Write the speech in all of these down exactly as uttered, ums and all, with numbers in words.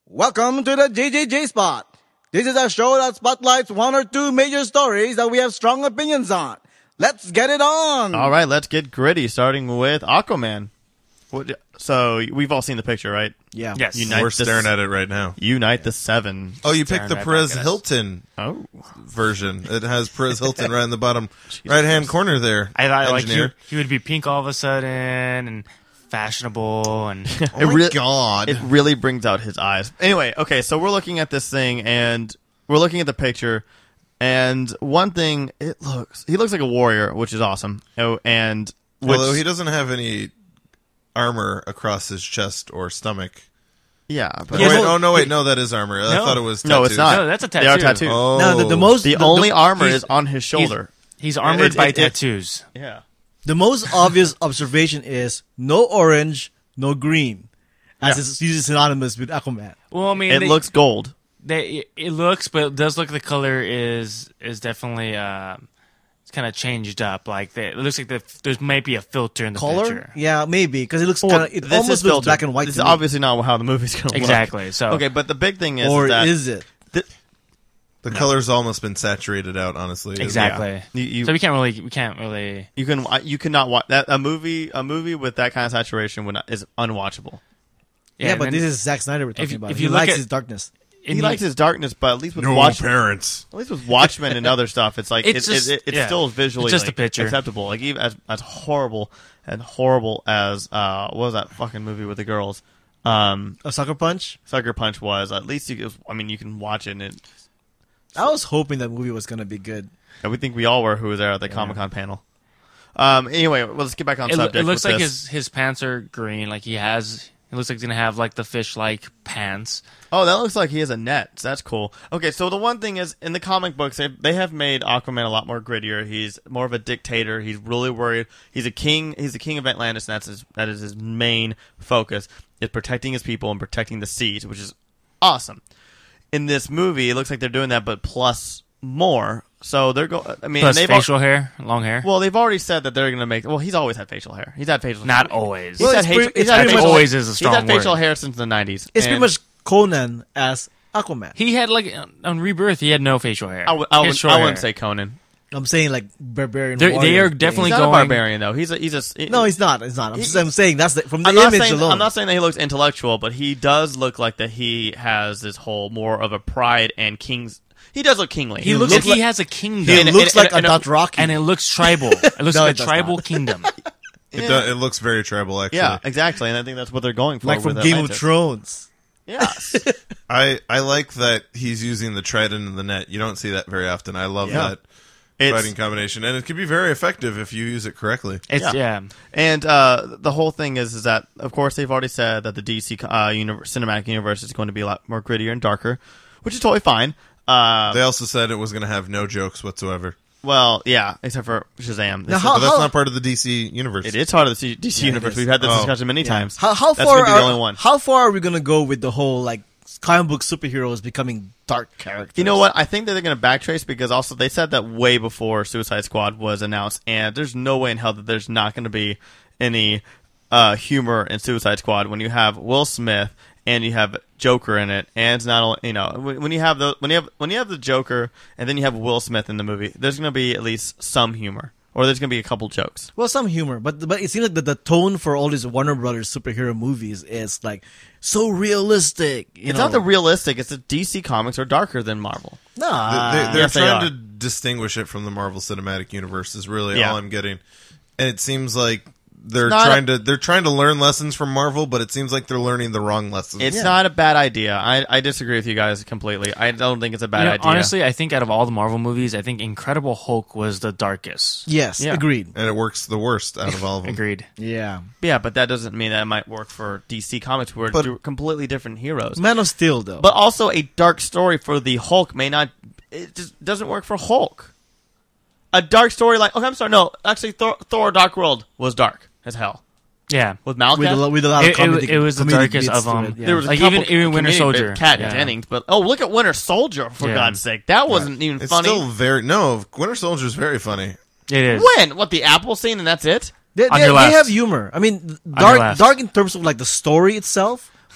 Welcome to the G G G Spot. This is a show that spotlights one or two major stories that we have strong opinions on. Let's get it on. All right, let's get gritty, starting with Aquaman. What, so we've all seen the picture, right? Yeah. Yes. Unite We're the, staring at it right now. Unite the Seven. Oh, you picked the Staring right Perez back at us. Hilton Oh. version. It has Perez Hilton right in the bottom right-hand corner there. I thought like he, engineer. he would be pink all of a sudden and fashionable and Oh my re- God. It really brings out his eyes. Anyway, okay, so we're looking at this thing, and we're looking at the picture, and one thing, it looks, he looks like a warrior, which is awesome. Oh, and which, Although he doesn't have any armor across his chest or stomach. yeah, but Oh, wait, well, oh, no, wait, no, that is armor. I No. thought it was no, it's tattoos. not. No, that's a They are tattoo. tattoos. Oh. Now, the, the most The, the, only the, armor he's- is on his shoulder. he's armored It- by it- it- tattoos. Yeah. the most obvious observation is no orange, no green, as Yeah. it's usually synonymous with Aquaman. Well, I mean, It they, looks gold. they, it looks, but it does look the color is is definitely uh, it's kind of changed up. Like they, it looks like the, there's maybe a filter in the Color? picture. Yeah, maybe because it looks Well, kind of. It this almost is looks filtered. black and white. This to is me. obviously not how the movie's going to look. Exactly. So Okay, but the big thing is or that is it? th- The color's almost been saturated out, honestly. isn't it? exactly. You- you- so we can't really we can't really. you can you cannot watch that a movie a movie with that kind of saturation would not, is unwatchable. Yeah, but and this then is Zack Snyder we're talking you- about. if He you look likes at- his darkness. in He the- likes his darkness, but at least with No Watch, parents. at least with Watchmen and other stuff, it's like It's it, just- it, it, it's yeah. still visually It's just like, a picture. acceptable. Like even as as horrible and horrible as uh what was that fucking movie with the girls, um A Sucker Punch. Sucker Punch was. At least you, I mean, you can watch it. And it I was hoping that movie was gonna be good. and we think we all were who was there at the Comic Con panel. Um. Anyway, well, let's get back on It, subject. it looks with like this. his his pants are green. Like he has. It looks like he's gonna have like the fish like pants. Oh, that looks like he has a net. So that's cool. Okay, so the one thing is, in the comic books, they, they have made Aquaman a lot more grittier. He's more of a dictator. He's really worried. He's a king. He's the king of Atlantis, and that's his, that is his main focus, is protecting his people and protecting the seas, which is awesome. In this movie, it looks like they're doing that, but plus more. So they're going. I mean, Plus they've al- facial hair, long hair. well, they've already said that they're going to make. Well, he's always had facial hair. He's had facial. Not hair. always. He's Well, had, it's facial, pretty- he's it's had pretty facial. much- always is a strong He's had facial word. hair since the nineties. It's pretty much Conan as Aquaman. He had like on Rebirth, he had no facial hair. I, w- I, He had would, short I wouldn't hair. say Conan. I'm saying like barbarian. They're- they warrior are thing. definitely He's not going- a barbarian though. He's a he's a. No, he's not. He's not. I'm, He- just, I'm saying that's the, from the I'm not image saying alone. I'm not saying that he looks intellectual, but he does look like that he has this whole more of a pride and king's. He does look kingly. He looks looks like like- he has a kingdom, He And- looks and- like and- a and- Dothraki. and it looks tribal. It looks No, like it a does tribal not. kingdom. It, do, it looks very tribal, actually. Yeah, exactly, and I think that's what they're going for. like from with Game Atlantis. of Thrones. Yes. I, I like that he's using the trident and the net. You don't see that very often. I love Yeah. that It's- fighting combination. And it can be very effective if you use it correctly. It's Yeah. yeah. And uh, the whole thing is, is that of course they've already said that the D C uh, universe, cinematic universe is going to be a lot more grittier and darker, which is totally fine. Uh, They also said it was going to have no jokes whatsoever. well, yeah, except for Shazam. They Now, said- how- But that's not part of the D C universe. it is part of the D C Yeah, it universe. is. We've had this Oh. discussion many times. How how That's far gonna be the are only one. how far are we gonna go with the whole like comic book superheroes becoming dark characters? You know what? I think that they're going to backtrace because also they said that way before Suicide Squad was announced, and there's no way in hell that there's not going to be any uh, humor in Suicide Squad when you have Will Smith and you have Joker in it, and it's not only you know when when you have the when you have when you have the Joker and then you have Will Smith in the movie, there's going to be at least some humor, or there's going to be a couple jokes. Well, some humor, but but it seems like the, the tone for all these Warner Brothers superhero movies is like so realistic. You It's know? not the realistic; it's that D C comics are darker than Marvel. Nah. They, they're yes, they trying are. to distinguish it from the Marvel Cinematic Universe is really Yeah. all I'm getting. And it seems like they're not trying a- to they're trying to learn lessons from Marvel, but it seems like they're learning the wrong lessons. It's Yeah. not a bad idea. I, I disagree with you guys completely. I don't think it's a bad You know, idea. honestly, I think out of all the Marvel movies, I think Incredible Hulk was the darkest. Yes, Yeah. agreed. and it works the worst out of all of them. Agreed. Yeah. Yeah, but that doesn't mean that it might work for D C Comics, where But- they're completely different heroes. Man of Steel, though. But also, a dark story for the Hulk may not. It just doesn't work for Hulk. A dark story like okay, I'm sorry, no, actually, Thor, Thor: Dark World was dark as hell Yeah. with Malekith. with a, lo- with a lot of It, comedy, it, it was the comedic darkest bits of to them. it, yeah. There was a like couple even even Winter comedic Soldier. bit- Kat yeah. Dennings, but oh, look at Winter Soldier for Yeah. God's sake, that wasn't even It's funny. still very no. Winter Soldier is very funny. It is. When what the Apple scene and that's it? They, On they, your they left. have humor. I mean, your dark left. dark in terms of like the story itself,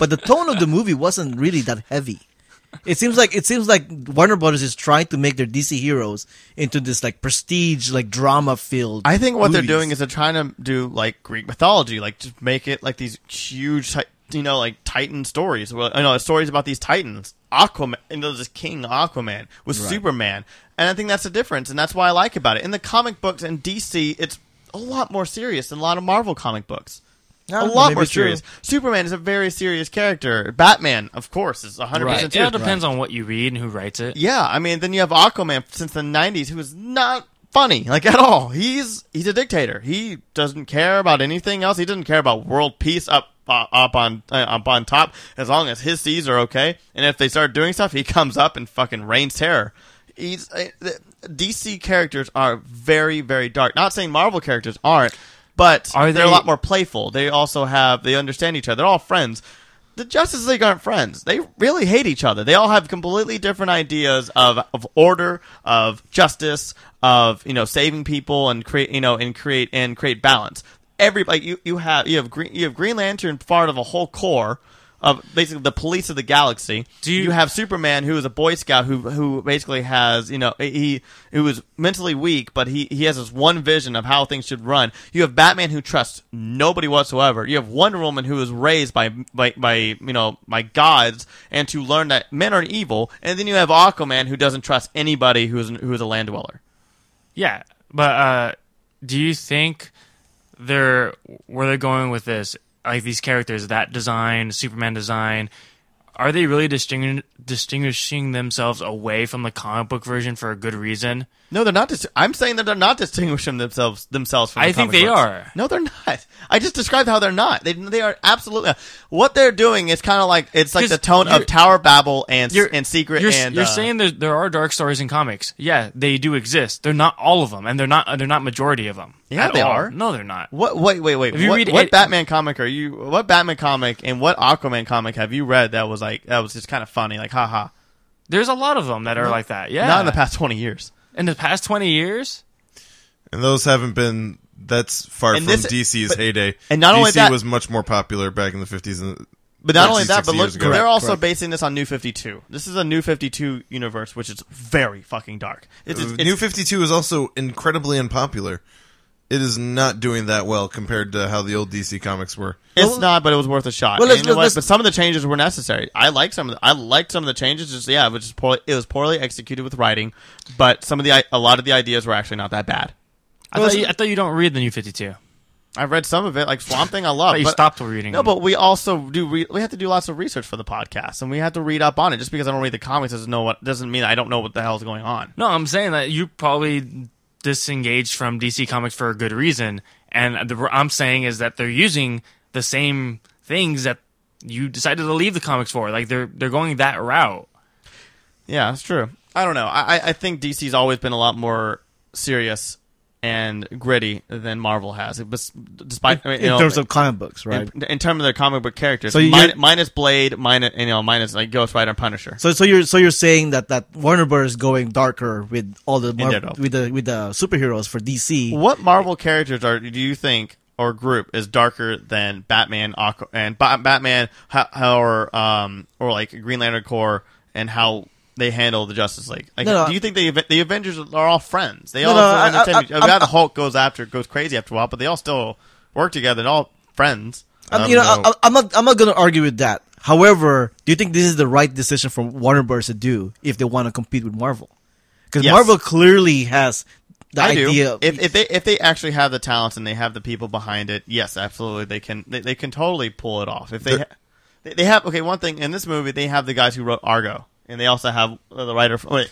but the tone of the movie wasn't really that heavy. It seems like it seems like Warner Brothers is trying to make their D C heroes into this like prestige, like drama filled. I think what movies. they're doing is they're trying to do like Greek mythology, like just make it like these huge, ti- you know, like Titan stories. Well, you know, stories about these Titans. Aquaman, you know, this King Aquaman with Right. Superman, and I think that's the difference, and that's why I like about it. In the comic books and D C, it's a lot more serious than a lot of Marvel comic books. Yeah, a lot maybe more it's true. serious. Superman is a very serious character. Batman, of course, is one hundred Right. percent It all serious. depends on what you read and who writes it. Yeah, I mean, then you have Aquaman since the nineties, who is not funny, like, at all. He's he's a dictator. He doesn't care about anything else. He doesn't care about world peace up uh, up on uh, up on top, as long as his seas are okay. And if they start doing stuff, he comes up and fucking rains terror. He's uh, the D C characters are very, very dark. Not saying Marvel characters aren't, but Are they're they- a lot more playful. They also have, they understand each other. They're all friends. The Justice League aren't friends. They really hate each other. They all have completely different ideas of, of order, of justice, of, you know, saving people and create, you know, and create and create balance. Everybody, you, you have you have Green you have Green Lantern, part of a whole corps of basically the police of the galaxy. Do you- you have Superman, who is a Boy Scout, who who basically has, you know, he who is mentally weak, but he, he has this one vision of how things should run. You have Batman, who trusts nobody whatsoever. You have Wonder Woman, who is raised by by by you know by gods and to learn that men are evil. And then you have Aquaman, who doesn't trust anybody who is who is a land dweller. Yeah, but uh, do you think they're where they're going with this? Like these characters, that design, Superman design, are they really distinguishing distinguishing themselves away from the comic book version for a good reason? No, they're not. Dis- I'm saying that they're not distinguishing themselves themselves from. The I think comic they books. are. No, they're not. I just described how they're not. They they are absolutely. What they're doing is kind of like it's like the 'Cause tone of you're- Tower Babel and You're, and Secret. You're, and you're uh, saying there there are dark stories in comics. Yeah, they do exist. They're not all of them, and they're not they're not majority of them. Yeah, at they all. are. No, they're not. What? Wait, wait, wait. If you what read what it- Batman comic are you? What Batman comic and what Aquaman comic have you read that was like that was just kind of funny, like haha? There's a lot of them that are like that. Yeah, Not in the past twenty years. In the past twenty years. And those haven't been. That's far And from this- D C's but- heyday. and not D C only that- was much more popular back in the fifties and. But not fifty, only that, but sixty look, years ago. they're also Correct. basing this on New fifty-two. This is a New fifty-two universe, which is very fucking dark. It's, it's, Uh, it's New fifty-two is also incredibly unpopular. It is not doing that well compared to how the old D C comics were. It's Well, not, but it was worth a shot. well, let's- And you know what? let's- But some of the changes were necessary. I like some of the, I liked some of the changes. Just yeah, it was just poorly, it was poorly executed with writing. But some of the a lot of the ideas were actually not that bad. I thought, you, I thought you don't read the New fifty-two. I've read some of it, like Swamp Thing. I I love. thought you but, stopped reading. no, them. but we also do. Re- we have to do lots of research for the podcast, and we have to read up on it. Just because I don't read the comics doesn't know what doesn't mean I don't know what the hell is going on. No, I'm saying that you probably disengaged from D C Comics for a good reason, and the, I'm saying is that they're using the same things that you decided to leave the comics for. Like they're they're going that route. Yeah, that's true. I don't know. I, I- I think D C's always been a lot more serious and gritty than Marvel has. It was, despite I mean, you in know, terms of comic books, right? in, in terms of their comic book characters, So you- min- minus Blade, minus you know, minus like Ghost Rider and Punisher. So, so you're so you're saying that, that Warner Bros. is going darker with all the Mar- Indeed. with the with the superheroes for D C. What Marvel characters are do you think or group is darker than Batman, Aqu- and ba- Batman, how, how or um or like Green Lantern Corps and how they handle the Justice League? Like, No, no. do you think the Aven- the Avengers are all friends? They No, all no, still I- understand I- each- I- yeah, I- the Hulk goes after goes crazy after a while, but they all still work together. They're all friends. Um, Um, you know, no. I, I'm not I'm not going to argue with that. However, do you think this is the right decision for Warner Bros. To do if they want to compete with Marvel? Because Yes. Marvel clearly has the I idea. do. If, if they if they actually have the talents and they have the people behind it, yes, absolutely, they can they, they can totally pull it off. If they The- ha- they, they have okay, one thing in this movie, they have the guys who wrote Argo, and they also have uh, the writer. Wait,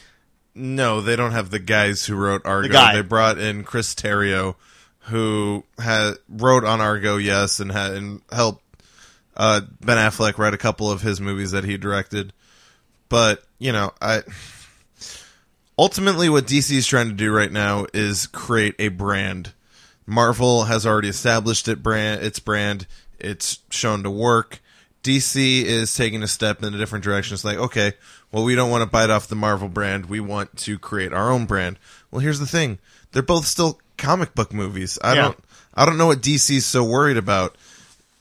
No, they don't have the guys who wrote Argo. The guy. They brought in Chris Terrio, who had wrote on Argo, yes, and had and helped uh, Ben Affleck write a couple of his movies that he directed. But you know, I ultimately what D C is trying to do right now is create a brand. Marvel has already established it brand its brand. It's shown to work. D C is taking a step in a different direction. It's like, okay, well, we don't want to bite off the Marvel brand. We want to create our own brand. Well, here's the thing. They're both still comic book movies. I Yeah. don't I don't know what D C's so worried about.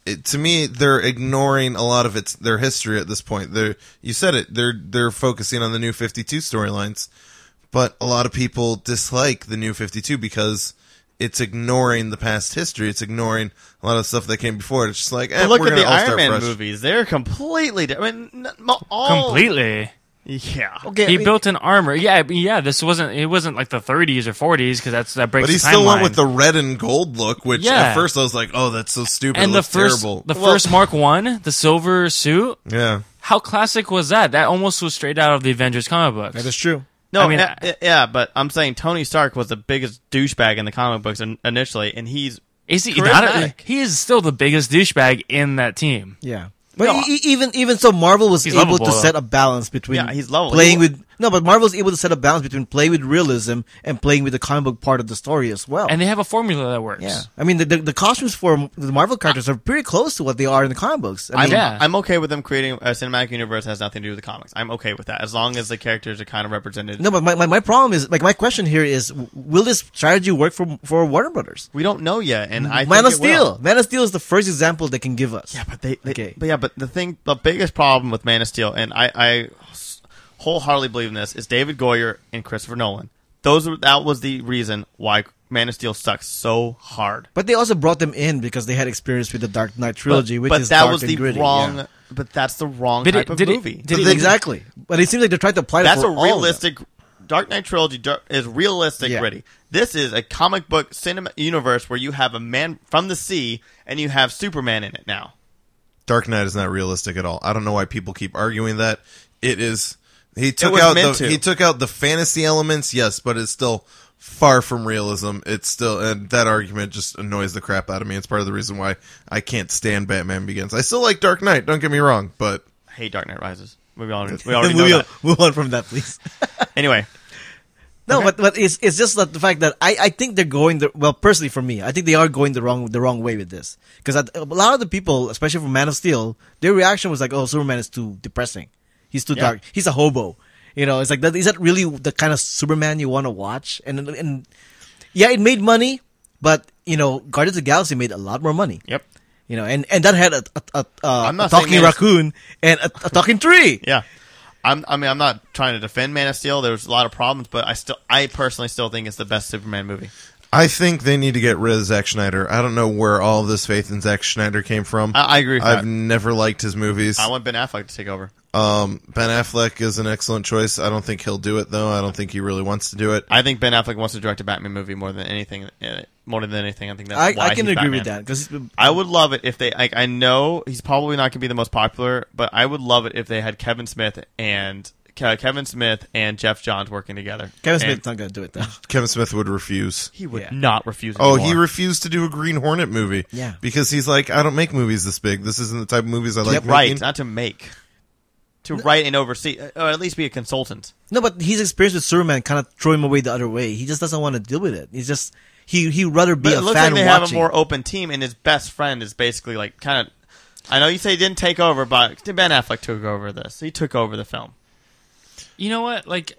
it, to me, they're ignoring a lot of its their history at this point. They're, you said it. They're they're focusing on the New fifty-two storylines, but a lot of people dislike the New fifty-two because it's ignoring the past history. It's ignoring a lot of stuff that came before. It's just like, eh, But look we're at the gonna all Iron start Man fresh. movies. They're completely different. I mean, n- all, Completely. Yeah. Okay, He I mean, built an armor. Yeah, but yeah. This wasn't. It wasn't like the thirties or forties because that's that breaks. But he the still went timeline. with the red and gold look, which Yeah. at first I was like, "Oh, that's so stupid." and it the looks first terrible. the Well- first Mark One, the silver suit. Yeah, How classic was that? That almost was straight out of the Avengers comic books. that is true. No, I mean, yeah, I- yeah, but I'm saying Tony Stark was the biggest douchebag in the comic books in, initially, and he's Is he not? A, charismatic. he is still the biggest douchebag in that team. Yeah. But No. e- e- even even so, Marvel was He's able lovable, to though. set a balance between Yeah, he's lovable. playing He- with no, but Marvel was able to set a balance between playing with realism and playing with the comic book part of the story as well. And they have a formula that works. yeah, I mean the, the the costumes for the Marvel characters are pretty close to what they are in the comic books. I I'm, mean, Yeah. I'm okay with them creating a cinematic universe that has nothing to do with the comics. I'm okay with that as long as the characters are kind of represented. no, but my, my my problem is like my question here is w- will this strategy work for for Warner Brothers? We don't know yet, and I Man think of it will. Steel, Man of Steel is the first example they can give us. Yeah, but they, they Okay. but yeah, but the thing, the biggest problem with Man of Steel, and I, I wholeheartedly believe in this, is David Goyer and Christopher Nolan. Those were, that was the reason why Man of Steel sucks so hard. But they also brought them in because they had experience with the Dark Knight trilogy, but, which but is that dark was and the gritty. wrong. yeah. But that's the wrong Did it- type of did it- movie. did But it- exactly. But it seems like they're trying to apply That's that a for all of them. realistic. Dark Knight trilogy dar- is realistic, Yeah. gritty. This is a comic book cinema universe where you have a man from the sea and you have Superman in it now. Dark Knight is not realistic at all. I don't know why people keep arguing that. It is. He took was out meant the to. he took out the fantasy elements, yes, but it's still far from realism. It's still, and that argument just annoys the crap out of me. It's part of the reason why I can't stand Batman Begins. I still like Dark Knight. Don't get me wrong, but I hate Dark Knight Rises. We already, we already know move, that. move on from that, please. Anyway, No, Okay. but but it's it's just that the fact that I, I think they're going the well personally for me I think they are going the wrong the wrong way with this because a lot of the people especially from Man of Steel their reaction was like, oh, Superman is too depressing, he's too Yeah. dark, he's a hobo, you know. It's like that, is that really the kind of Superman you want to watch? And and yeah, it made money, but you know Guardians of the Galaxy made a lot more money, yep. you know, and and that had a a, a, a, I'm a not saying talking Man of- raccoon and a, a talking tree. Yeah. I'm, I mean, I'm not trying to defend Man of Steel. There's a lot of problems, but I still, I personally still think it's the best Superman movie. I think they need to get rid of Zack Snyder. I don't know where all of this faith in Zack Snyder came from. I, I agree with I've that. never liked his movies. I want Ben Affleck to take over. Um, Ben Affleck is an excellent choice. I don't think he'll do it though. I don't think he really wants to do it. I think Ben Affleck wants to direct a Batman movie more than anything. uh, More than anything, I think that's I, why I can he's agree Batman. with that because I would love it if they. Like, I know he's probably not going to be the most popular, but I would love it if they had Kevin Smith and Ke- Kevin Smith and Jeff Johns working together. Kevin And Smith's not going to do it though. Kevin Smith would refuse. he would Yeah. not refuse. Oh, anymore. he refused to do a Green Hornet movie. Yeah. Because he's like, I don't make movies this big. This isn't the type of movies I like Yep, right, making. not to make, to write and oversee, or at least be a consultant. No, but his experience with Superman kind of threw him away the other way. He just doesn't want to deal with it. He's just he he'd rather be But a it looks fan like they watching. have a more open team, and his best friend is basically like kind of. I know you say he didn't take over, but Ben Affleck took over this. He took over the film. You know what? Like,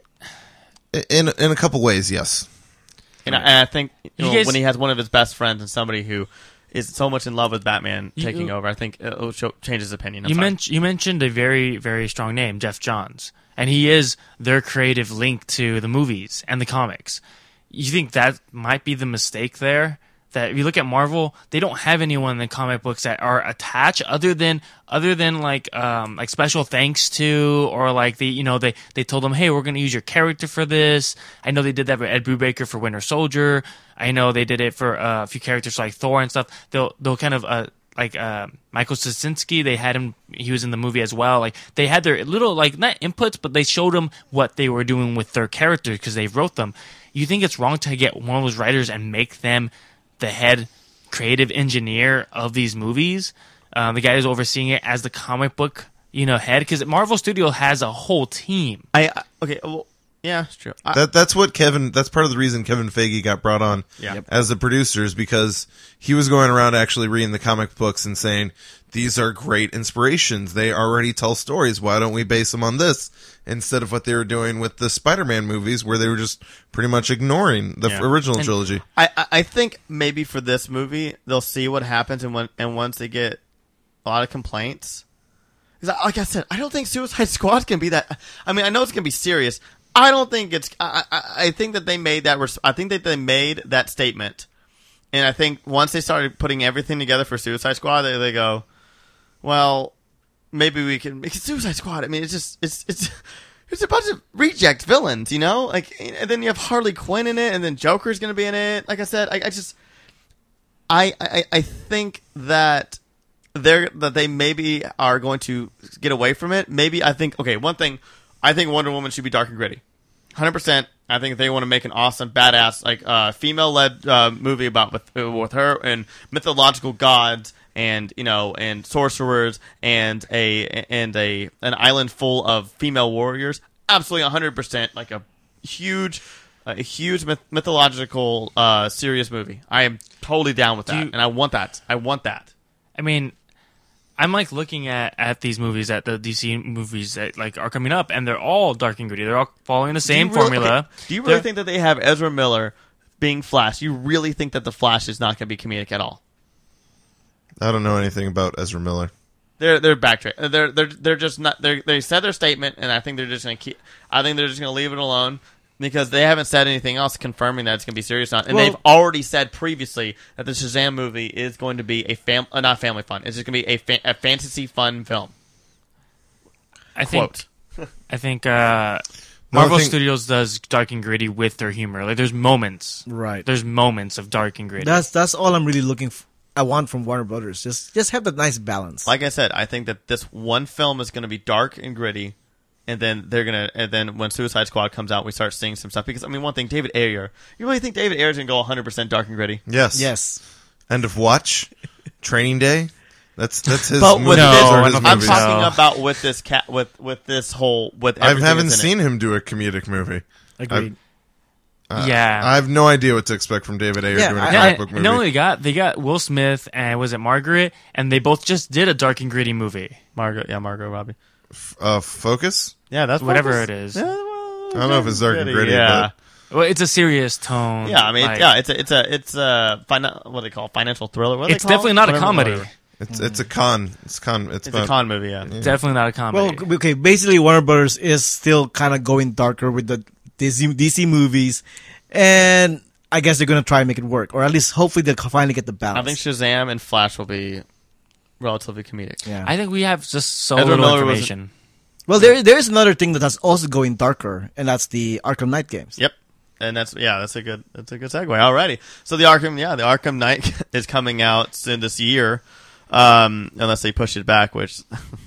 In in a couple ways, yes. And, I, and I think you You know, guys- when he has one of his best friends and somebody who is so much in love with Batman You- taking over, I think it'll show, change his opinion. I'm you, sorry. men- you mentioned a very, very strong name, Jeff Johns, and he is their creative link to the movies and the comics. You think that might be the mistake there? That if you look at Marvel, they don't have anyone in the comic books that are attached other than other than like um, like special thanks to, or like the you know they they told them, hey, we're going to use your character for this. I know they did that for Ed Brubaker for Winter Soldier. I know they did it for uh, a few characters like Thor and stuff. They'll they'll kind of uh, like uh, Michael Straczynski. They had him; he was in the movie as well. Like they had their little like not inputs, but they showed them what they were doing with their characters because they wrote them. You think it's wrong to get one of those writers and make them the head creative engineer of these movies, uh, the guy who's overseeing it as the comic book, you know, head? Because Marvel Studio has a whole team. I, I okay, well, yeah, it's true. I, That that's what Kevin. That's part of the reason Kevin Feige got brought on Yeah. Yep. as the producer is because he was going around actually reading the comic books and saying these are great inspirations. They already tell stories. Why don't we base them on this instead of what they were doing with the Spider-Man movies, where they were just pretty much ignoring the Yeah. original And- trilogy? I, I I think maybe for this movie they'll see what happens, and when and once they get a lot of complaints. Because, like I said, I don't think Suicide Squad can be that. I mean, I know it's going to be serious. I don't think it's. I, I, I think that they made that. Res- I think that they made that statement, and I think once they started putting everything together for Suicide Squad, they, they go, well, maybe we can make Suicide Squad. I mean, it's just it's it's. There's a bunch of reject villains, you know? Like, and then you have Harley Quinn in it, and then Joker's going to be in it. Like I said, I, I just, I, I, I think that they're that they maybe are going to get away from it. Maybe I think okay, one thing, I think Wonder Woman should be dark and gritty, one hundred percent. I think if they want to make an awesome, badass, like uh, female-led uh, movie about with with her and mythological gods. And you know, and sorcerers, and a and a an island full of female warriors. Absolutely, one hundred percent, like a huge, a huge myth- mythological, uh, serious movie. I am totally down with that, you, and I want that. I want that. I mean, I'm like looking at, at these movies, at the D C movies that like are coming up, and they're all dark and gritty. They're all following the same Do you really, formula. okay, do you really They're, think that they have Ezra Miller being Flash? You really think that the Flash is not going to be comedic at all? I don't know anything about Ezra Miller. They're they're backtrack. They're they're they're just not. They they said their statement, and I think they're just gonna keep. I think they're just gonna leave it alone because they haven't said anything else confirming that it's gonna be serious or not. And Well- they've already said previously that the Shazam movie is going to be a fam uh, not family fun. It's just gonna be a fa- a fantasy fun film. I think Quote. I think uh, No, I Marvel think- Studios does dark and gritty with their humor. Like there's moments, Right. There's moments of dark and gritty. That's that's all I'm really looking. For, I want from Warner Brothers. Just just have that nice balance. Like I said, I think that this one film is going to be dark and gritty, and then they're gonna, and then when Suicide Squad comes out, we start seeing some stuff. Because I mean, one thing, David Ayer. You really think David Ayer is going to go one hundred percent dark and gritty? Yes. yes. End of Watch, Training Day. That's that's his. But movies. with No, this, Those are I his don't I'm movies. so. talking about with this cat, with with this whole, with I everything haven't that's in seen it. him do a comedic movie. Agreed. Uh, Yeah. I have no idea what to expect from David Ayer Yeah, doing a I- Yeah, comic and, book and movie. not only got they got Will Smith and was it Margaret, and they both just did a dark and gritty movie. Margot, yeah, Margot Robbie. uh, Focus. Yeah, that's Whatever Focus. it is. Yeah, well, I don't know if it's dark and gritty, Yeah, Well, it's a serious tone. yeah. I mean, like, yeah, it's a, it's a, it's a, fina- what do they call it? Financial thriller. What do they it's call it? definitely not a Whatever, comedy. whatever. It's it's a con. It's con. It's, It's about, a con movie. Yeah. Definitely not a comedy. Well, okay. Basically, Warner Brothers is still kind of going darker with the D C, D C movies, and I guess they're gonna try and make it work, or at least hopefully they'll finally get the balance. I think Shazam and Flash will be relatively comedic. Yeah. I think we have just so Ezra little Miller was- information. well, there there is another thing that that's also going darker, and that's the Arkham Knight games. Yep. And that's yeah, that's a good that's a good segue. Alrighty. So the Arkham yeah, the Arkham Knight is coming out soon this year. Um, unless they push it back, which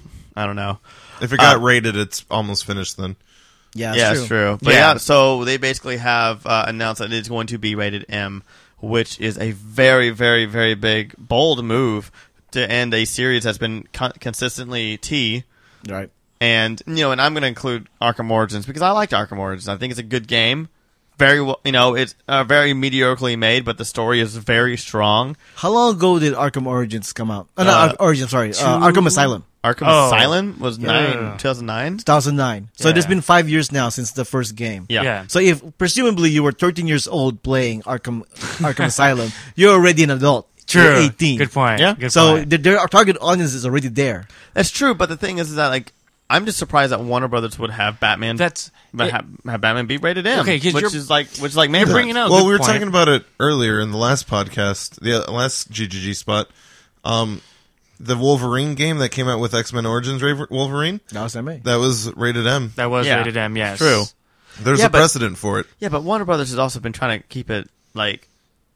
I don't know. If it got Uh, rated, it's almost finished. Then Yeah, that's yeah, true. it's true. But Yeah. yeah. so they basically have uh, announced that it's going to be rated M, which is a very, very, very big, bold move to end a series that's been con- consistently T. Right. And you know, and I'm going to include Arkham Origins because I liked Arkham Origins. I think it's a good game. Very well, you know, it's uh, very mediocrely made, but the story is very strong. How long ago did Arkham Origins come out? Uh, no, Uh, Ar- Origins, sorry. Uh, Arkham Asylum, Arkham Oh. Asylum was Yeah. nine, two thousand nine. two thousand nine. So Yeah. it's been five years now since the first game. Yeah. Yeah. So if presumably you were thirteen years old playing Arkham Arkham Asylum, you're already an adult. True. You're eighteen. Good point. Yeah. Good So point. the, their our target audience is already there. That's true. But the thing is, is that like I'm just surprised that Warner Brothers would have Batman. that's but it- have, have Batman be rated M. Okay, 'cause which you're- is like, which is like, man, you're bringing out- well, good we were point. talking about it earlier in the last podcast, the last G G G spot. Um, the Wolverine game that came out with X Men Origins Ra- Wolverine That was M A. that was rated M. that was Yeah. rated M. Yes. True. There's Yeah, a but- precedent for it. Yeah, but Warner Brothers has also been trying to keep it like,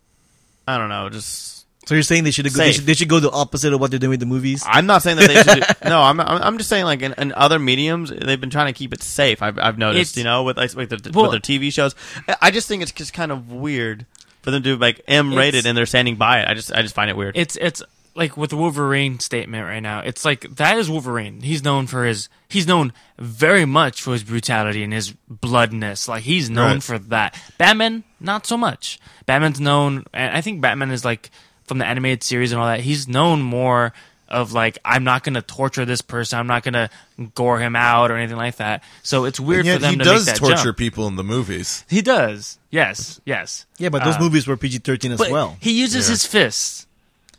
I don't know, just. So you're saying they should go, they Safe. should they should go the opposite of what they're doing with the movies? I'm not saying that they should. Do, no, I'm, I'm I'm just saying like in, in other mediums they've been trying to keep it safe. I've I've noticed, It's- you know, with like with their, Well- with their T V shows. I- I just think it's just kind of weird for them to do like M rated It's- and they're standing by it. I just I just find it weird. It's it's like with the Wolverine statement right now. It's like that is Wolverine. He's known for his. He's known very much for his brutality and his bloodness. Like he's known Right. for that. Batman, not so much. Batman's known, and I think Batman is like from the animated series and all that. He's known more of like I'm not going to torture this person. I'm not going to gore him out or anything like that. So it's weird And yet for them he to does make that torture jump. people in the movies. He does. Yes. Yes. Yeah, but those Uh, movies were P G thirteen as But well. he uses Yeah. his fists.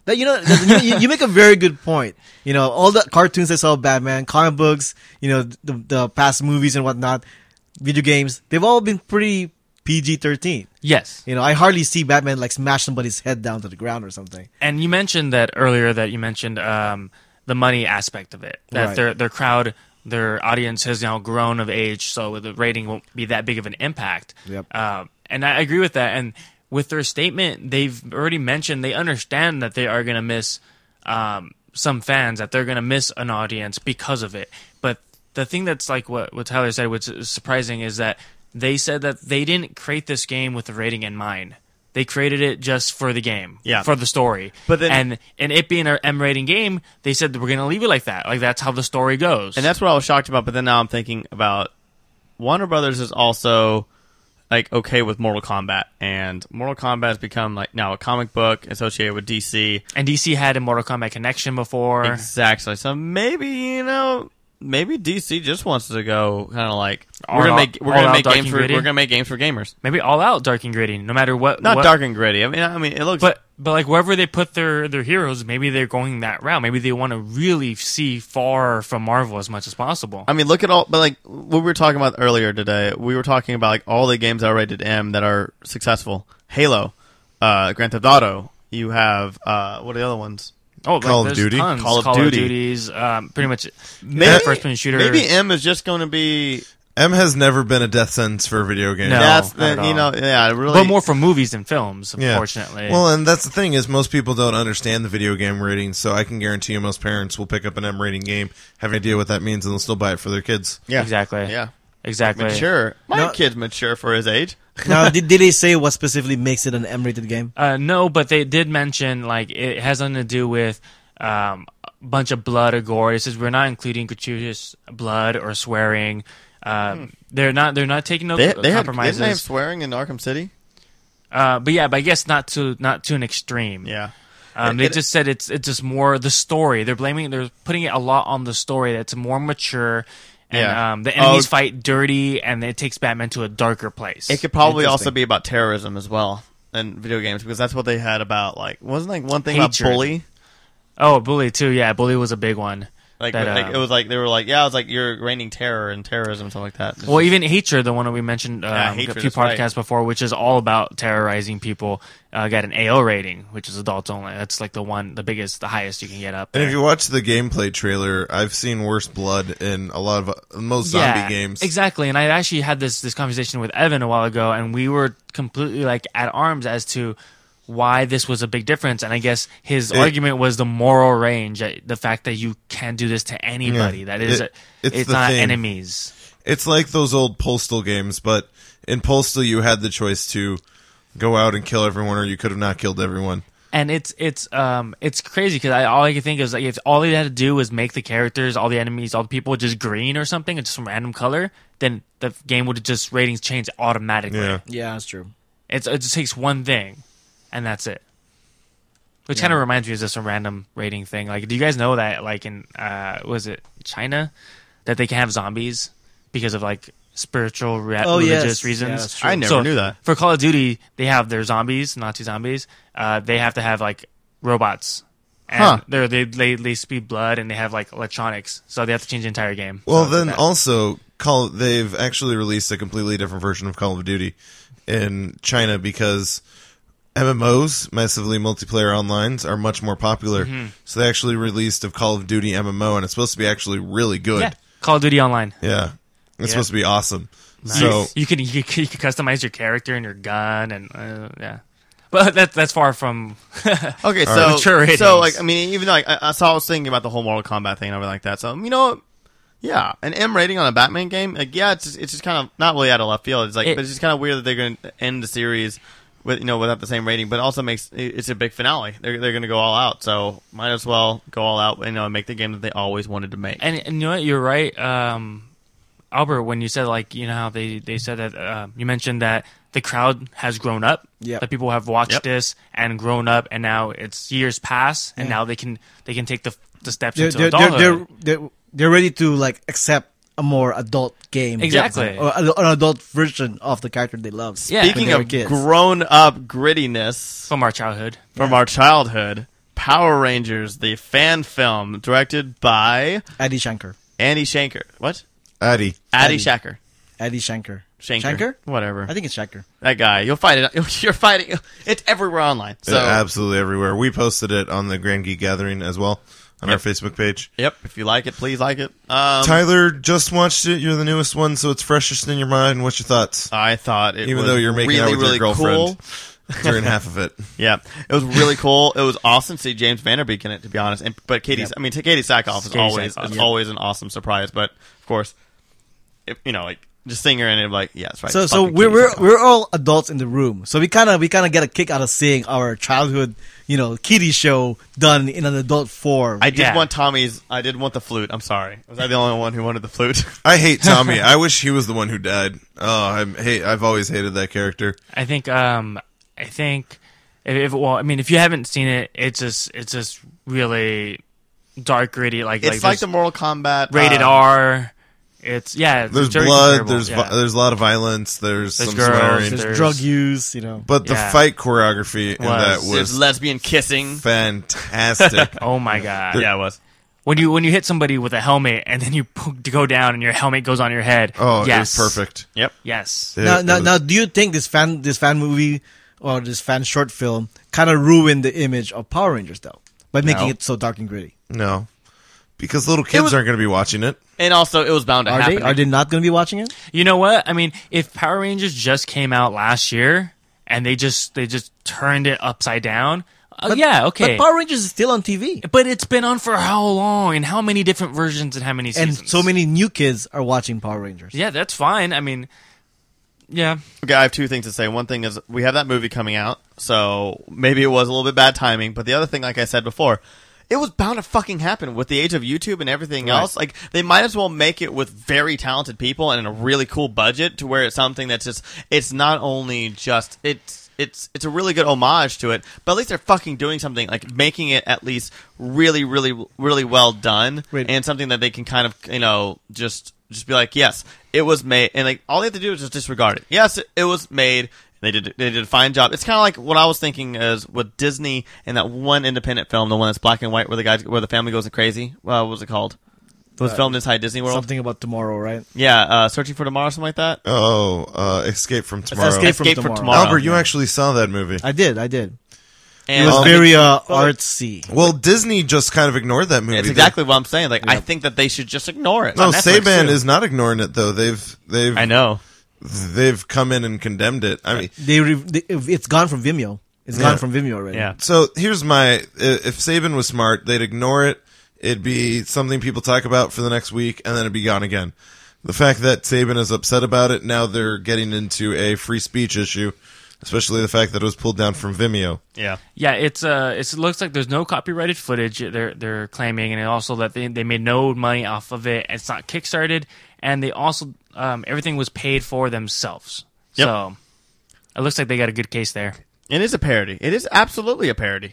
That, you know, that- you, you make a very good point. You know, all the cartoons I saw of Batman, comic books, you know, the, the past movies and whatnot, video games, they've all been pretty P G thirteen. Yes. You know, I hardly see Batman like smash somebody's head down to the ground or something. And you mentioned that earlier that you mentioned um, the money aspect of it. That Right. their their crowd, their audience has now grown of age, so the rating won't be that big of an impact. Yep. Um, and I agree with that. And with their statement, they've already mentioned they understand that they are going to miss um, some fans, that they're going to miss an audience because of it. But the thing that's like what, what Tyler said, which is surprising, is that they said that they didn't create this game with the rating in mind. They created it just for the game, Yeah. for the story. But then- and and it being an M rating game, they said that we're going to leave it like that. Like that's how the story goes. And that's what I was shocked about. But then now I'm thinking about Warner Brothers is also like okay with Mortal Kombat, and Mortal Kombat has become like now a comic book associated with D C. And D C had a Mortal Kombat connection before. Exactly. So maybe you know, maybe D C just wants to go kind of like All we're gonna out- make we're all gonna out make dark games and for gritty? we're gonna make games for gamers. Maybe all out dark and gritty, no matter what. Not what- dark and gritty. I mean, I mean, it looks. But but like wherever they put their, their heroes, maybe they're going that route. Maybe they want to really see far from Marvel as much as possible. I mean, look at all. But like what we were talking about earlier today, we were talking about like all the games that are rated M that are successful. Halo, uh, Grand Theft Auto. You have uh, what are the other ones? Oh, Call of there's Duty? tons. Call of Call Duty. of Duties, um, pretty much Maybe- first person shooter. Maybe M is just going to be. M has never been a death sentence for a video game. No. That's not the, at you know, all. yeah, really. but more for movies than films, Yeah. unfortunately. Well, and that's the thing is most people don't understand the video game ratings, so I can guarantee you most parents will pick up an M rating game, have an idea what that means, and they'll still buy it for their kids. yeah, exactly. yeah, Exactly. mature. My No- kid's mature for his age. Now, did, did they say what specifically makes it an M-rated game? Uh, no, but they did mention like it has nothing to do with um, a bunch of blood or gore. It says we're not including gratuitous blood or swearing. Um, They're not. They're not taking no They, they had didn't compromises. they have swearing in Arkham City? uh, but yeah, but I guess not to not to an extreme. Yeah, Um, It- they it- just said it's it's just more the story. They're blaming. They're putting it a lot on the story. That's more mature. And Yeah. um, the enemies Oh. fight dirty, and it takes Batman to a darker place. it could probably Interesting. also be about terrorism as well in video games because that's what they had about like wasn't like one thing Hatred. about bully. Oh, Bully too. Yeah, Bully was a big one. Like, That, like um, it was like they were like yeah, it was like you're raining terror and terrorism and stuff like that. It's Well, just- even Hatred, the one that we mentioned um, Yeah, a Hatred, few that's right. podcasts before, which is all about terrorizing people, uh, got an A O rating, which is adults only. That's like the one, the biggest, the highest you can get up And there. if you watch the gameplay trailer, I've seen worse blood in a lot of uh, most zombie yeah, games. exactly. And I actually had this this conversation with Evan a while ago, and we were completely like at arms as to why this was a big difference. And I guess his It- argument was the moral range, uh, the fact that you can't do this to anybody. Yeah. That is, It- it's, it's the not thing. enemies. It's like those old Postal games, but in Postal you had the choice to go out and kill everyone, or you could have not killed everyone. And it's it's um it's crazy because I all I can think is like if all they had to do was make the characters, all the enemies, all the people just green or something, and just some random color, then the game would just ratings change automatically. Yeah. Yeah, that's true. It's it just takes one thing, and that's it. Which kind of reminds me of just a random rating thing. Like, do you guys know that like in uh was it China that they can have zombies because of like spiritual re- Oh, yes. religious Yeah, reasons? that's true. I never So, knew that. For Call of Duty, they have their zombies, Nazi zombies. Uh, they have to have like robots, and Huh. they're, they they they speed blood, and they have like electronics, so they have to change the entire game. Well, So, then that- also, Call they've actually released a completely different version of Call of Duty in China because M M Os, massively multiplayer onlines, are much more popular. Mm-hmm. So they actually released a Call of Duty M M O, and it's supposed to be actually really good. yeah, Call of Duty Online. Yeah. It's Yeah. supposed to be awesome. So So you can you can, you can customize your character and your gun, and uh, yeah, but that's that's far from. Okay, so right. Mature ratings. so like I mean, even though like I, I saw I was thinking about the whole Mortal Kombat thing and everything like that. So you know, yeah, an M rating on a Batman game, like yeah, it's just, it's just kind of not really out of left field. It's like, It- but it's just kind of weird that they're going to end the series with you know without the same rating. But it also makes it- it's a big finale. They're they're going to go all out, so might as well go all out. You know, and make the game that they always wanted to make. And, and you know what? You're right, um, Albert. When you said like you know how they they said that uh, you mentioned that the crowd has grown up. Yeah. That people have watched Yep. this and grown up, and now it's years pass, and Yeah. now they can they can take the the steps They're, into they're, they're, adulthood. they're, they're, they're ready to like accept a more adult game. Exactly. Or a- an adult version of the character they love. Yeah. when Speaking they were of kids. grown up grittiness From our childhood. from Yeah. our childhood, Power Rangers, the fan film directed by Adi Shankar. Andy Shanker. What? Addy. Addy Addy. Shacker. Adi Shankar. Shanker. Shanker? Whatever. I think it's Shankar. That guy. You'll find it. You're fighting. It's everywhere online. So Uh, absolutely everywhere. We posted it on the Grand Geek Gathering as well on Yep. our Facebook page. Yep. If you like it, please like it. Um, Tyler just watched it. You're the newest one, so it's freshest in your mind. What's your thoughts? I thought it Even was though you're making really, out with your really girlfriend. cool. During half of it. Yeah, it was really cool. It was awesome to see James Vanderbeek in it, to be honest. And, but Katie, Yep. I mean, Katie Sackhoff is Katie always Sackhoff. it's Yep. always an awesome surprise. But of course, if, you know, like just seeing her in it, like yeah, that's right. So, it's so fucking we're Katie we're Sackhoff. we're all adults in the room. So we kind of we kind of get a kick out of seeing our childhood, you know, kiddie show done in an adult form. I did Yeah. want Tommy's. I did want the flute. I'm sorry. Was I the only one who wanted the flute? I hate Tommy. I wish he was the one who died. Oh, I hate. I've always hated that character. I think um I think if, if well I mean if you haven't seen it, it's just it's just really dark, gritty, like It's like, like the there's Mortal Kombat rated uh, R. It's yeah. It's There's very blood. comparable, There's yeah. vi- there's a lot of violence. There's, There's some girls, swearing. There's there's- drug use, you know. But the Yeah. fight choreography in Was. that There's was lesbian kissing. fantastic. Oh my god! Yeah, it was. When you when you hit somebody with a helmet and then you po- to go down and your helmet goes on your head. Oh, yes. it was perfect. Yep. Yes. It- now, it now, was- now, do you think this fan this fan movie or this fan short film kind of ruined the image of Power Rangers though by making No. it so dark and gritty? no, because little kids was- aren't going to be watching it. And also, it was bound to Are happen. they are they not going to be watching it? You know what? I mean, if Power Rangers just came out last year and they just they just turned it upside down, uh, yeah, okay. But Power Rangers is still on T V, But it's been on for how long and how many different versions and how many and seasons? so many new kids are watching Power Rangers. Yeah, that's fine. I mean, yeah. Okay, I have two things to say. One thing is we have that movie coming out, so maybe it was a little bit bad timing. But the other thing, like I said before, it was bound to fucking happen with the age of YouTube and everything Right. else. Like they might as well make it with very talented people and a really cool budget to where it's something that's just it's not only just it's it's it's a really good homage to it, but at least they're fucking doing something like making it at least really really really well done Right. and something that they can kind of you know just just be like yes it was made and like all they have to do is just disregard it. Yes, it, it was made. They did they did a fine job. It's kind of like what I was thinking is with Disney and that one independent film, the one that's black and white, where the guys where the family goes crazy. Well, what was it called? It was Uh, filmed inside Disney World. Something about tomorrow, right? Yeah, uh, Searching for Tomorrow, something like that. Oh, uh, Escape from Tomorrow. Escape from Escape from Tomorrow. Tomorrow. Albert, you Yeah. actually saw that movie. I did, I did. And It was I mean, very uh, well, artsy. Well, Disney just kind of ignored that movie. It's exactly what I'm saying. Like I think that they should just ignore it. No, On Netflix, Saban too. is not ignoring it though. They've they've I know. they've come in and condemned it. I mean, They, re- they it's gone from Vimeo. It's Yeah. gone from Vimeo already. Yeah. so here's my i- if Saban was smart, they'd ignore it. It'd be something people talk about for the next week, and then it'd be gone again. The fact that Saban is upset about it, now they're getting into a free speech issue, especially the fact that it was pulled down from Vimeo. Yeah. Yeah, it's uh, it's, it looks like there's no copyrighted footage. They're they're claiming, and also that they they made no money off of it. It's not kickstarted, and they also um, everything was paid for themselves. Yep. So it looks like they got a good case there. It is a parody. It is absolutely a parody.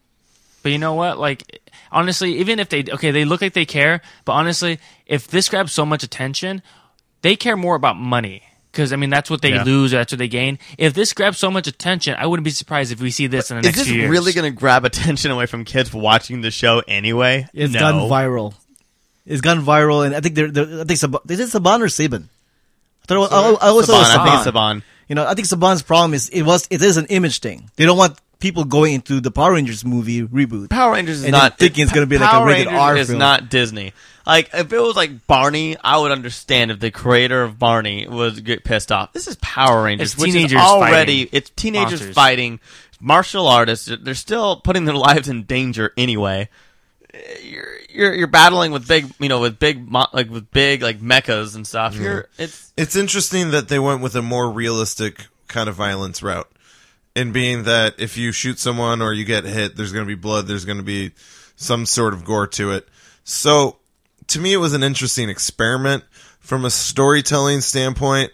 But you know what? Like, honestly, even if they okay, they look like they care. But honestly, if this grabs so much attention, they care more about money. Because I mean, that's what they Yeah. lose, or that's what they gain. If this grabs so much attention, I wouldn't be surprised if we see this in the Is next this few years. really going to grab attention away from kids watching the show anyway? It's no. gone viral. It's gone viral, and I think they're, they're I think Sab- is it Saban or Saban? I thought it was, I, I was Saban, Saban. I think it's Saban. You know, I think Saban's problem is it was it is an image thing. They don't want people going into the Power Rangers movie reboot. Power Rangers is And not then thinking it's gonna be like a Power rated Rangers R is film. not Disney. Like if it was like Barney, I would understand if the creator of Barney would get pissed off. This is Power Rangers, It's which teenagers is already fighting it's teenagers monsters. fighting martial artists. They're still putting their lives in danger anyway. You're you're you're battling with big, you know, with big mo- like with big like mechas and stuff. You're it's It's interesting that they went with a more realistic kind of violence route. In being that if you shoot someone or you get hit, there's going to be blood, there's going to be some sort of gore to it. So, to me, it was an interesting experiment. From a storytelling standpoint,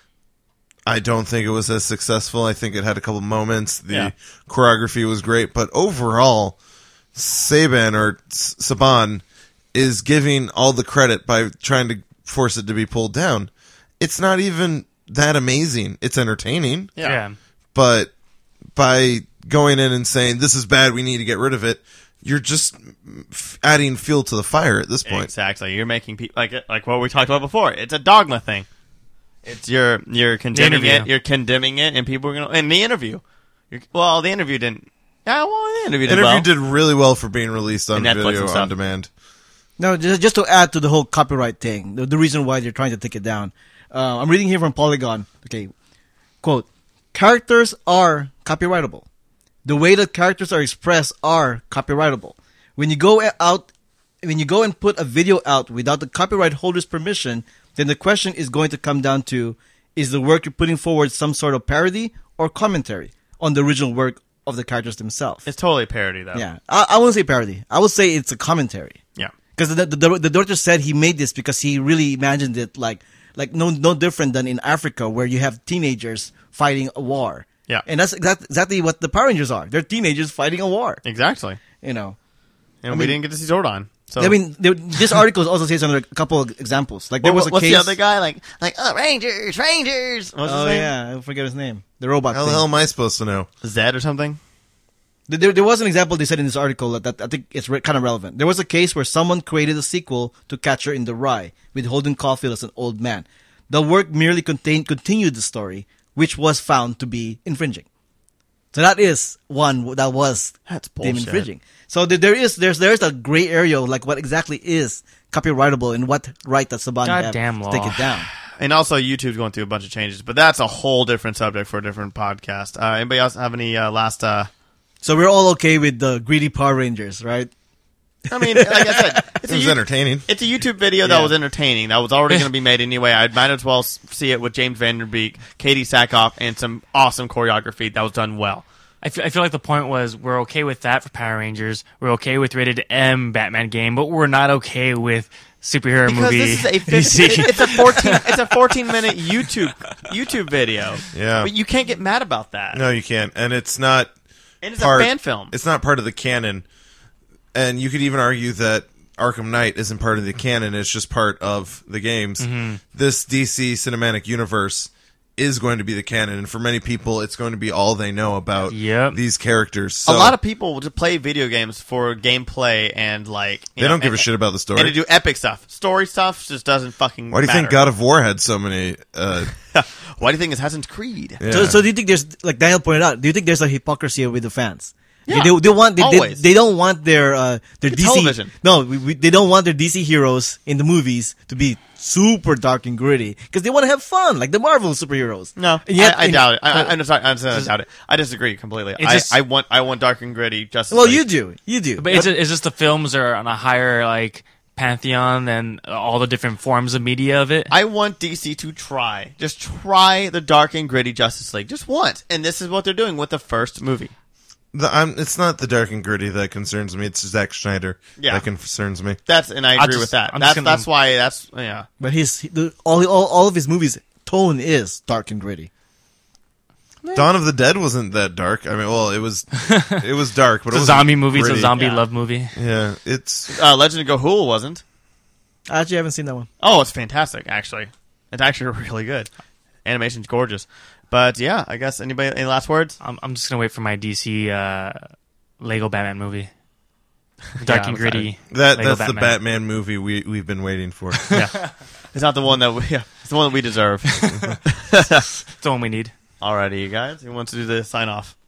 I don't think it was as successful. I think it had a couple moments. The Yeah. choreography was great, but overall, Saban or S- Saban is giving all the credit by trying to force it to be pulled down. It's not even that amazing. It's entertaining, Yeah. but by going in and saying this is bad, we need to get rid of it. You're just f- adding fuel to the fire at this point. Exactly. You're making people like like what we talked about before. It's a dogma thing. It's you're you're condemning interview. it. You're condemning it, and people are gonna in the interview. You're, well, the interview didn't. Yeah, well, the interview did Interview well. did really well for being released on And Netflix video and stuff. on demand. No, just, just to add to the whole copyright thing, the, the reason why they're trying to take it down. Uh, I'm reading here from Polygon. Okay, quote: characters are copyrightable. The way that characters are expressed are copyrightable. When you go out, when you go and put a video out without the copyright holder's permission, then the question is going to come down to: is the work you're putting forward some sort of parody or commentary on the original work of the characters themselves? It's totally a parody, though. Yeah, I, I wouldn't say parody. I would say it's a commentary. Yeah. Because the, the the director said he made this because he really imagined it like like no no different than in Africa where you have teenagers fighting a war. Yeah. And that's exact, exactly what the Power Rangers are. They're teenagers fighting a war. Exactly. You know. And I we mean- didn't get to see Zordon. So I mean, there, this article also says another couple of examples. Like there What- was a what's case. the other guy like? Like oh, Rangers, Rangers. What's Oh his name? yeah, I forget his name. The robot. How the thing. hell am I supposed to know? Zed or something. There, there was an example they said in this article that, that I think it's re- kind of relevant. There was a case where someone created a sequel to Catcher in the Rye with Holden Caulfield as an old man. The work merely contained continued the story, which was found to be infringing. So that is one that was That's deemed bullshit. infringing. So there, there is there's there's a gray area of like what exactly is copyrightable and what right that Saban have Goddamn to law. take it down. And also, YouTube's going through a bunch of changes, but that's a whole different subject for a different podcast. Uh, anybody else have any uh, last? Uh, So we're all okay with the greedy Power Rangers, right? I mean, like I said, it's It was a, entertaining. It's a YouTube video that Yeah. was entertaining. That was already going to be made anyway. I might as well s- see it with James Vanderbeek, Katie Sackhoff, and some awesome choreography that was done well. I feel, I feel like the point was we're okay with that for Power Rangers. We're okay with rated M Batman game, but we're not okay with superhero Because movie. this is a D C. fifteen, it's a fourteen it's a fourteen minute YouTube YouTube video. Yeah. But you can't get mad about that. No, you can't. And it's not And it's part, a fan film. It's not part of the canon. And you could even argue that Arkham Knight isn't part of the canon. It's just part of the games. Mm-hmm. This D C cinematic universe is going to be the canon. And for many people, it's going to be all they know about Yep. these characters. So a lot of people will just play video games for gameplay and like you they know, don't give and, a shit about the story. and to do epic stuff. Story stuff just doesn't fucking Why do you matter. think God of War had so many... Uh, Why do you think it's Assassin's Creed? yeah. So, so do you think there's like Daniel pointed out? Do you think there's a hypocrisy with the fans? Yeah, they, they want they, they, always. they don't want their uh, their Like D C television. No, we, we, they don't want their D C heroes in the movies to be super dark and gritty because they want to have fun like the Marvel superheroes. No, And yet- I, I and- doubt it. I, I, I'm sorry, I'm sorry, I doubt it. I disagree completely. It's I, just- I want I want dark and gritty Justice Well, League. you do, you do. But is it is just the films are on a higher like pantheon than all the different forms of media of it? I want D C to try, just try the dark and gritty Justice League, just once, and this is what they're doing with the first movie. the, I'm, it's not the dark and gritty that concerns me. It's Zack Snyder Yeah. that concerns me. That's and I I'll agree just- with that. I'm just That's gonna- that's why that's yeah. But his the, all, all all of his movies tone is dark and gritty. Dawn of the Dead wasn't that dark. I mean, well, it was it was dark, but It's it a was zombie movie. It's a gritty. zombie Yeah. love movie. Yeah, it's Uh, Legend of Gahul wasn't. I actually haven't seen that one. Oh, it's fantastic. Actually, it's actually really good. Animation's gorgeous. But yeah, I guess anybody any last words? I'm I'm just gonna wait for my D C uh, Lego Batman movie. Dark Yeah, and I'm gritty. that Lego that's the Batman movie we we've been waiting for. Yeah, it's not the one that we. Yeah, it's the one that we deserve. It's the one we need. Alrighty, you guys. Who wants to do the sign off?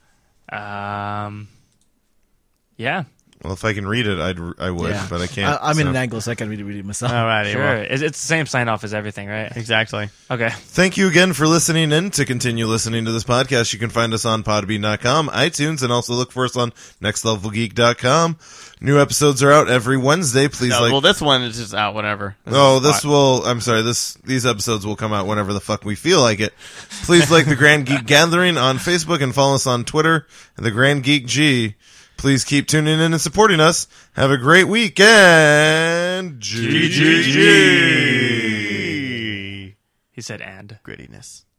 Um, yeah, Well, if I can read it, I'd I would, Yeah. but I can't. I, I'm in so. an angle, so I can really read it myself. Alrighty, sure. well, It's, it's the same sign off as everything, right? exactly. Okay. Thank you again for listening in. To continue listening to this podcast, you can find us on podbean dot com, iTunes, and also look for us on next level geek dot com. New episodes are out every Wednesday. Please No, like. well, this one is just out. Whatever. Oh, is this fine. will. I'm sorry. This these episodes will come out whenever the fuck we feel like it. Please like the Grand Geek Gathering on Facebook and follow us on Twitter and the Grand Geek G. Please keep tuning in and supporting us. Have a great week and G G G. He said and. grittiness.